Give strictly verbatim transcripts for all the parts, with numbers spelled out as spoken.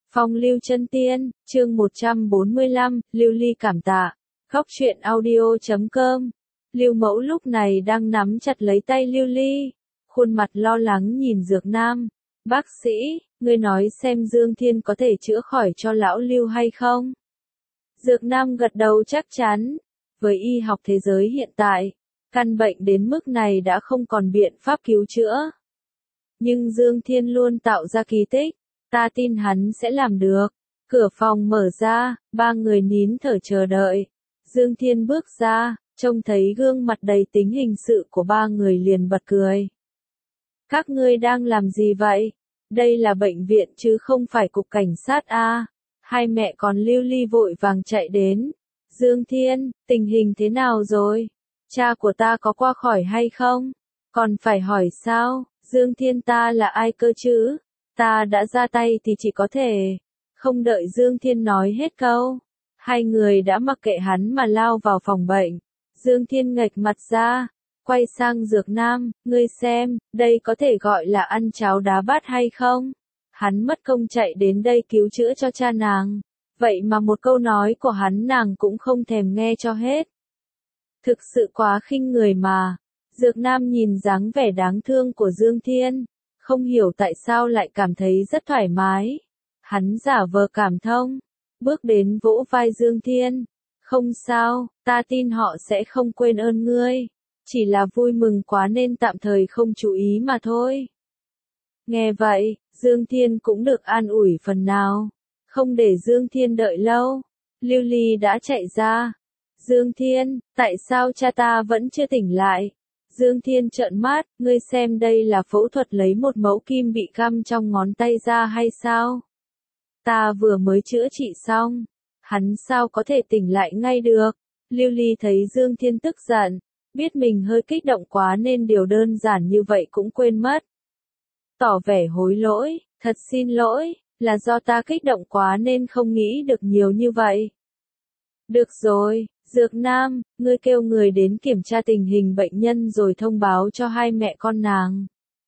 Phong lưu chân tiên, chương một trăm bốn mươi lăm, Lưu Ly cảm tạ. Góc truyện audio chấm com. Lưu Mẫu lúc này đang nắm chặt lấy tay Lưu Ly, khuôn mặt lo lắng nhìn Dược Nam. Bác sĩ, ngươi nói xem Dương Thiên có thể chữa khỏi cho lão Lưu hay không? Dược Nam gật đầu chắc chắn. Với y học thế giới hiện tại, căn bệnh đến mức này đã không còn biện pháp cứu chữa. Nhưng Dương Thiên luôn tạo ra kỳ tích. Ta tin hắn sẽ làm được. Cửa phòng mở ra, ba người nín thở chờ đợi. Dương Thiên bước ra, trông thấy gương mặt đầy tính hình sự của ba người liền bật cười. Các ngươi đang làm gì vậy? Đây là bệnh viện chứ không phải cục cảnh sát a. Hai mẹ con Lưu Ly vội vàng chạy đến. Dương Thiên, tình hình thế nào rồi? Cha của ta có qua khỏi hay không? Còn phải hỏi sao? Dương Thiên ta là ai cơ chứ? Ta đã ra tay thì chỉ có thể. Không đợi Dương Thiên nói hết câu, hai người đã mặc kệ hắn mà lao vào phòng bệnh. Dương Thiên nghệch mặt ra, quay sang Dược Nam, ngươi xem, đây có thể gọi là ăn cháo đá bát hay không? Hắn mất công chạy đến đây cứu chữa cho cha nàng, vậy mà một câu nói của hắn nàng cũng không thèm nghe cho hết. Thực sự quá khinh người mà. Dược Nam nhìn dáng vẻ đáng thương của Dương Thiên, không hiểu tại sao lại cảm thấy rất thoải mái. Hắn giả vờ cảm thông, bước đến vỗ vai Dương Thiên. Không sao, ta tin họ sẽ không quên ơn ngươi. Chỉ là vui mừng quá nên tạm thời không chú ý mà thôi. Nghe vậy, Dương Thiên cũng được an ủi phần nào. Không để Dương Thiên đợi lâu, Lưu Ly đã chạy ra. Dương Thiên, tại sao cha ta vẫn chưa tỉnh lại? Dương Thiên trợn mắt, ngươi xem đây là phẫu thuật lấy một mẫu kim bị găm trong ngón tay ra hay sao? Ta vừa mới chữa trị xong, hắn sao có thể tỉnh lại ngay được? Lưu Ly thấy Dương Thiên tức giận, biết mình hơi kích động quá nên điều đơn giản như vậy cũng quên mất. Tỏ vẻ hối lỗi, thật xin lỗi, là do ta kích động quá nên không nghĩ được nhiều như vậy. Được rồi. Dược Nam, ngươi kêu người đến kiểm tra tình hình bệnh nhân rồi thông báo cho hai mẹ con nàng.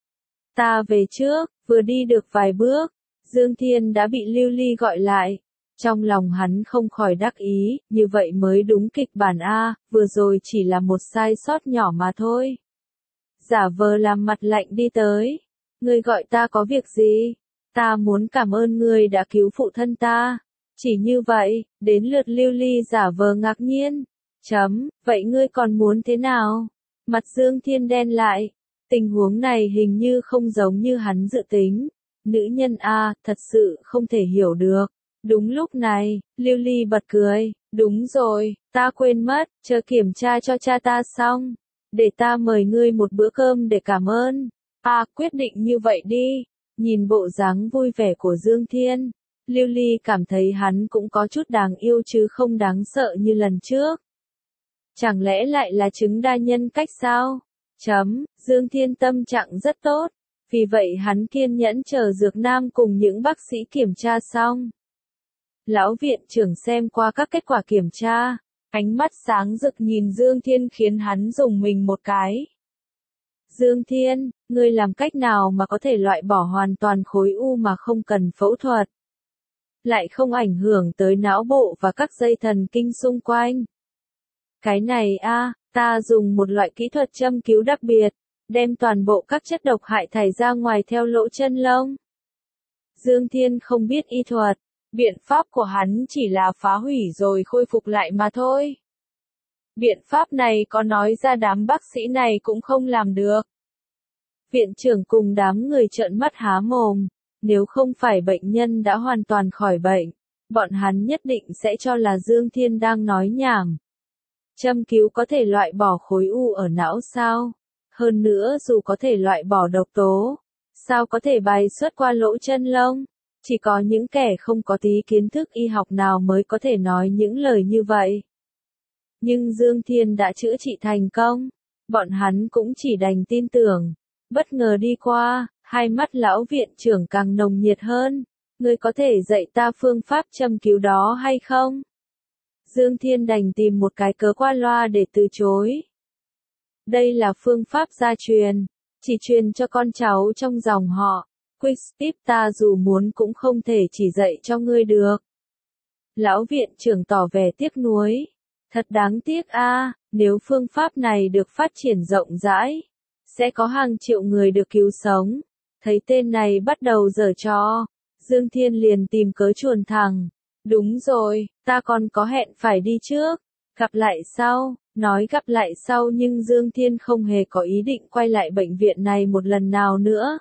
Ta về trước, vừa đi được vài bước, Dương Thiên đã bị Lưu Ly gọi lại. Trong lòng hắn không khỏi đắc ý, như vậy mới đúng kịch bản A, vừa rồi chỉ là một sai sót nhỏ mà thôi. Giả vờ làm mặt lạnh đi tới. Ngươi gọi ta có việc gì? Ta muốn cảm ơn ngươi đã cứu phụ thân ta. Chỉ như vậy, đến lượt Lưu Ly giả vờ ngạc nhiên. Chấm, vậy ngươi còn muốn thế nào? Mặt Dương Thiên đen lại. Tình huống này hình như không giống như hắn dự tính. Nữ nhân A, thật sự không thể hiểu được. Đúng lúc này, Lưu Ly bật cười. Đúng rồi, ta quên mất, chờ kiểm tra cho cha ta xong. Để ta mời ngươi một bữa cơm để cảm ơn. À, quyết định như vậy đi. Nhìn bộ dáng vui vẻ của Dương Thiên, Lưu Ly cảm thấy hắn cũng có chút đáng yêu chứ không đáng sợ như lần trước. Chẳng lẽ lại là chứng đa nhân cách sao? Chấm, Dương Thiên tâm trạng rất tốt, vì vậy hắn kiên nhẫn chờ Dược Nam cùng những bác sĩ kiểm tra xong. Lão viện trưởng xem qua các kết quả kiểm tra, ánh mắt sáng rực nhìn Dương Thiên khiến hắn rùng mình một cái. Dương Thiên, ngươi làm cách nào mà có thể loại bỏ hoàn toàn khối u mà không cần phẫu thuật? Lại không ảnh hưởng tới não bộ và các dây thần kinh xung quanh. Cái này a, ta dùng một loại kỹ thuật châm cứu đặc biệt, đem toàn bộ các chất độc hại thải ra ngoài theo lỗ chân lông. Dương Thiên không biết y thuật, biện pháp của hắn chỉ là phá hủy rồi khôi phục lại mà thôi. Biện pháp này có nói ra đám bác sĩ này cũng không làm được. Viện trưởng cùng đám người trợn mắt há mồm. Nếu không phải bệnh nhân đã hoàn toàn khỏi bệnh, bọn hắn nhất định sẽ cho là Dương Thiên đang nói nhảm. Châm cứu có thể loại bỏ khối u ở não sao? Hơn nữa dù có thể loại bỏ độc tố, sao có thể bài xuất qua lỗ chân lông? Chỉ có những kẻ không có tí kiến thức y học nào mới có thể nói những lời như vậy. Nhưng Dương Thiên đã chữa trị thành công, bọn hắn cũng chỉ đành tin tưởng. Bất ngờ đi qua, hai mắt lão viện trưởng càng nồng nhiệt hơn. Ngươi có thể dạy ta phương pháp châm cứu đó hay không? Dương Thiên đành tìm một cái cớ qua loa để từ chối. Đây là phương pháp gia truyền, chỉ truyền cho con cháu trong dòng họ, Quick tip ta dù muốn cũng không thể chỉ dạy cho ngươi được. Lão viện trưởng tỏ vẻ tiếc nuối. Thật đáng tiếc a, nếu phương pháp này được phát triển rộng rãi, sẽ có hàng triệu người được cứu sống. Thấy tên này bắt đầu giở trò, Dương Thiên liền tìm cớ chuồn thẳng. Đúng rồi, ta còn có hẹn phải đi trước. Gặp lại sau, nói gặp lại sau nhưng Dương Thiên không hề có ý định quay lại bệnh viện này một lần nào nữa.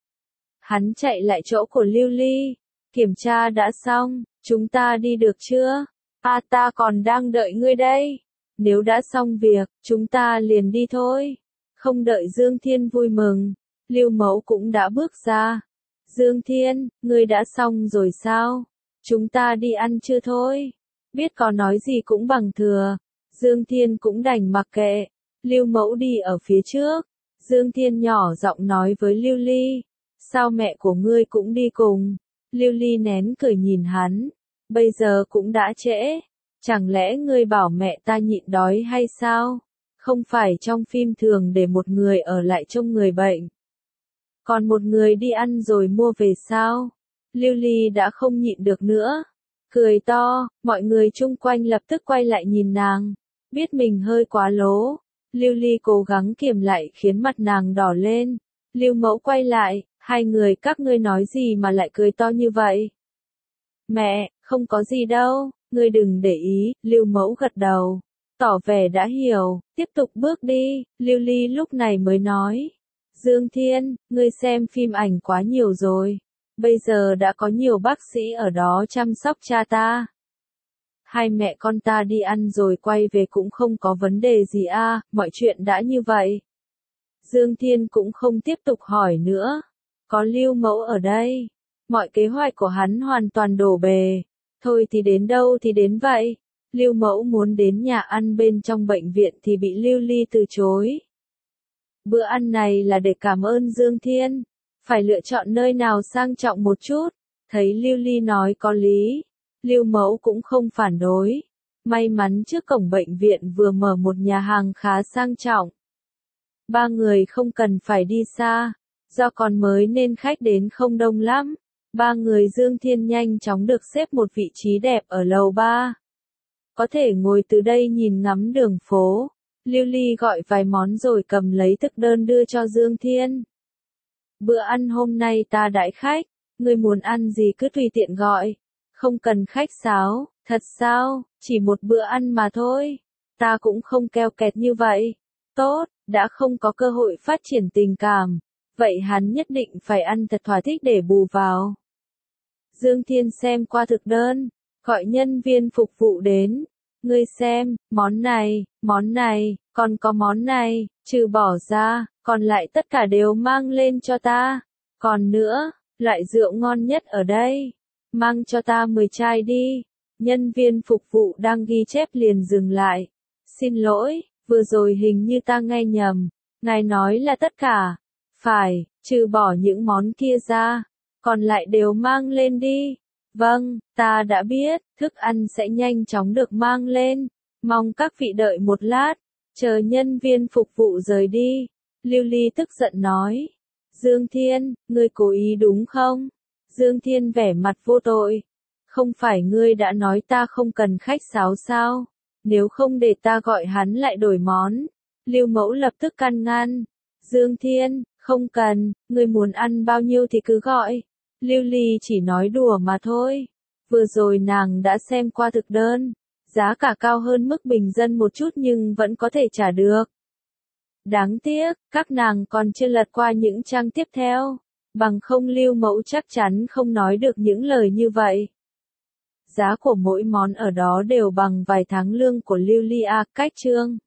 Hắn chạy lại chỗ của Lưu Ly. Kiểm tra đã xong, chúng ta đi được chưa? À ta còn đang đợi ngươi đây. Nếu đã xong việc, chúng ta liền đi thôi. Không đợi Dương Thiên vui mừng, Lưu Mẫu cũng đã bước ra. Dương Thiên, ngươi đã xong rồi sao? Chúng ta đi ăn chưa thôi? Biết có nói gì cũng bằng thừa. Dương Thiên cũng đành mặc kệ. Lưu Mẫu đi ở phía trước. Dương Thiên nhỏ giọng nói với Lưu Ly. Sao mẹ của ngươi cũng đi cùng? Lưu Ly nén cười nhìn hắn. Bây giờ cũng đã trễ. Chẳng lẽ ngươi bảo mẹ ta nhịn đói hay sao? Không phải trong phim thường để một người ở lại trông người bệnh. Còn một người đi ăn rồi mua về sao? Lưu Ly đã không nhịn được nữa. Cười to, mọi người chung quanh lập tức quay lại nhìn nàng. Biết mình hơi quá lố. Lưu Ly cố gắng kiềm lại khiến mặt nàng đỏ lên. Lưu Mẫu quay lại, hai người các ngươi nói gì mà lại cười to như vậy? Mẹ, không có gì đâu, ngươi đừng để ý, Lưu Mẫu gật đầu. Tỏ vẻ đã hiểu, tiếp tục bước đi, Lưu Ly lúc này mới nói. Dương Thiên, ngươi xem phim ảnh quá nhiều rồi. Bây giờ đã có nhiều bác sĩ ở đó chăm sóc cha ta. Hai mẹ con ta đi ăn rồi quay về cũng không có vấn đề gì à, mọi chuyện đã như vậy. Dương Thiên cũng không tiếp tục hỏi nữa. Có Lưu Mẫu ở đây. Mọi kế hoạch của hắn hoàn toàn đổ bề. Thôi thì đến đâu thì đến vậy. Lưu Mẫu muốn đến nhà ăn bên trong bệnh viện thì bị Lưu Ly từ chối. Bữa ăn này là để cảm ơn Dương Thiên. Phải lựa chọn nơi nào sang trọng một chút. Thấy Lưu Ly nói có lý. Lưu Mẫu cũng không phản đối. May mắn trước cổng bệnh viện vừa mở một nhà hàng khá sang trọng. Ba người không cần phải đi xa. Do còn mới nên khách đến không đông lắm. Ba người Dương Thiên nhanh chóng được xếp một vị trí đẹp ở lầu ba. Có thể ngồi từ đây nhìn ngắm đường phố. Lưu Ly gọi vài món rồi cầm lấy thực đơn đưa cho Dương Thiên. Bữa ăn hôm nay ta đãi khách. Ngươi muốn ăn gì cứ tùy tiện gọi. Không cần khách sáo. Thật sao? Chỉ một bữa ăn mà thôi. Ta cũng không keo kẹt như vậy. Tốt, đã không có cơ hội phát triển tình cảm. Vậy hắn nhất định phải ăn thật thỏa thích để bù vào. Dương Thiên xem qua thực đơn, gọi nhân viên phục vụ đến. Ngươi xem, món này, món này, còn có món này, trừ bỏ ra, còn lại tất cả đều mang lên cho ta. Còn nữa, loại rượu ngon nhất ở đây. Mang cho ta mười chai đi. Nhân viên phục vụ đang ghi chép liền dừng lại. Xin lỗi, vừa rồi hình như ta nghe nhầm. Ngài nói là tất cả. Phải, trừ bỏ những món kia ra. Còn lại đều mang lên đi. Vâng, ta đã biết, thức ăn sẽ nhanh chóng được mang lên. Mong các vị đợi một lát. Chờ nhân viên phục vụ rời đi. Lưu Ly tức giận nói. Dương Thiên, ngươi cố ý đúng không? Dương Thiên vẻ mặt vô tội. Không phải ngươi đã nói ta không cần khách sáo sao? Nếu không để ta gọi hắn lại đổi món. Lưu Mẫu lập tức can ngăn. Dương Thiên, không cần, ngươi muốn ăn bao nhiêu thì cứ gọi. Lưu Ly chỉ nói đùa mà thôi. Vừa rồi nàng đã xem qua thực đơn. Giá cả cao hơn mức bình dân một chút nhưng vẫn có thể trả được. Đáng tiếc, các nàng còn chưa lật qua những trang tiếp theo. Bằng không Lưu Mẫu chắc chắn không nói được những lời như vậy. Giá của mỗi món ở đó đều bằng vài tháng lương của Lưu Ly A, cách chương.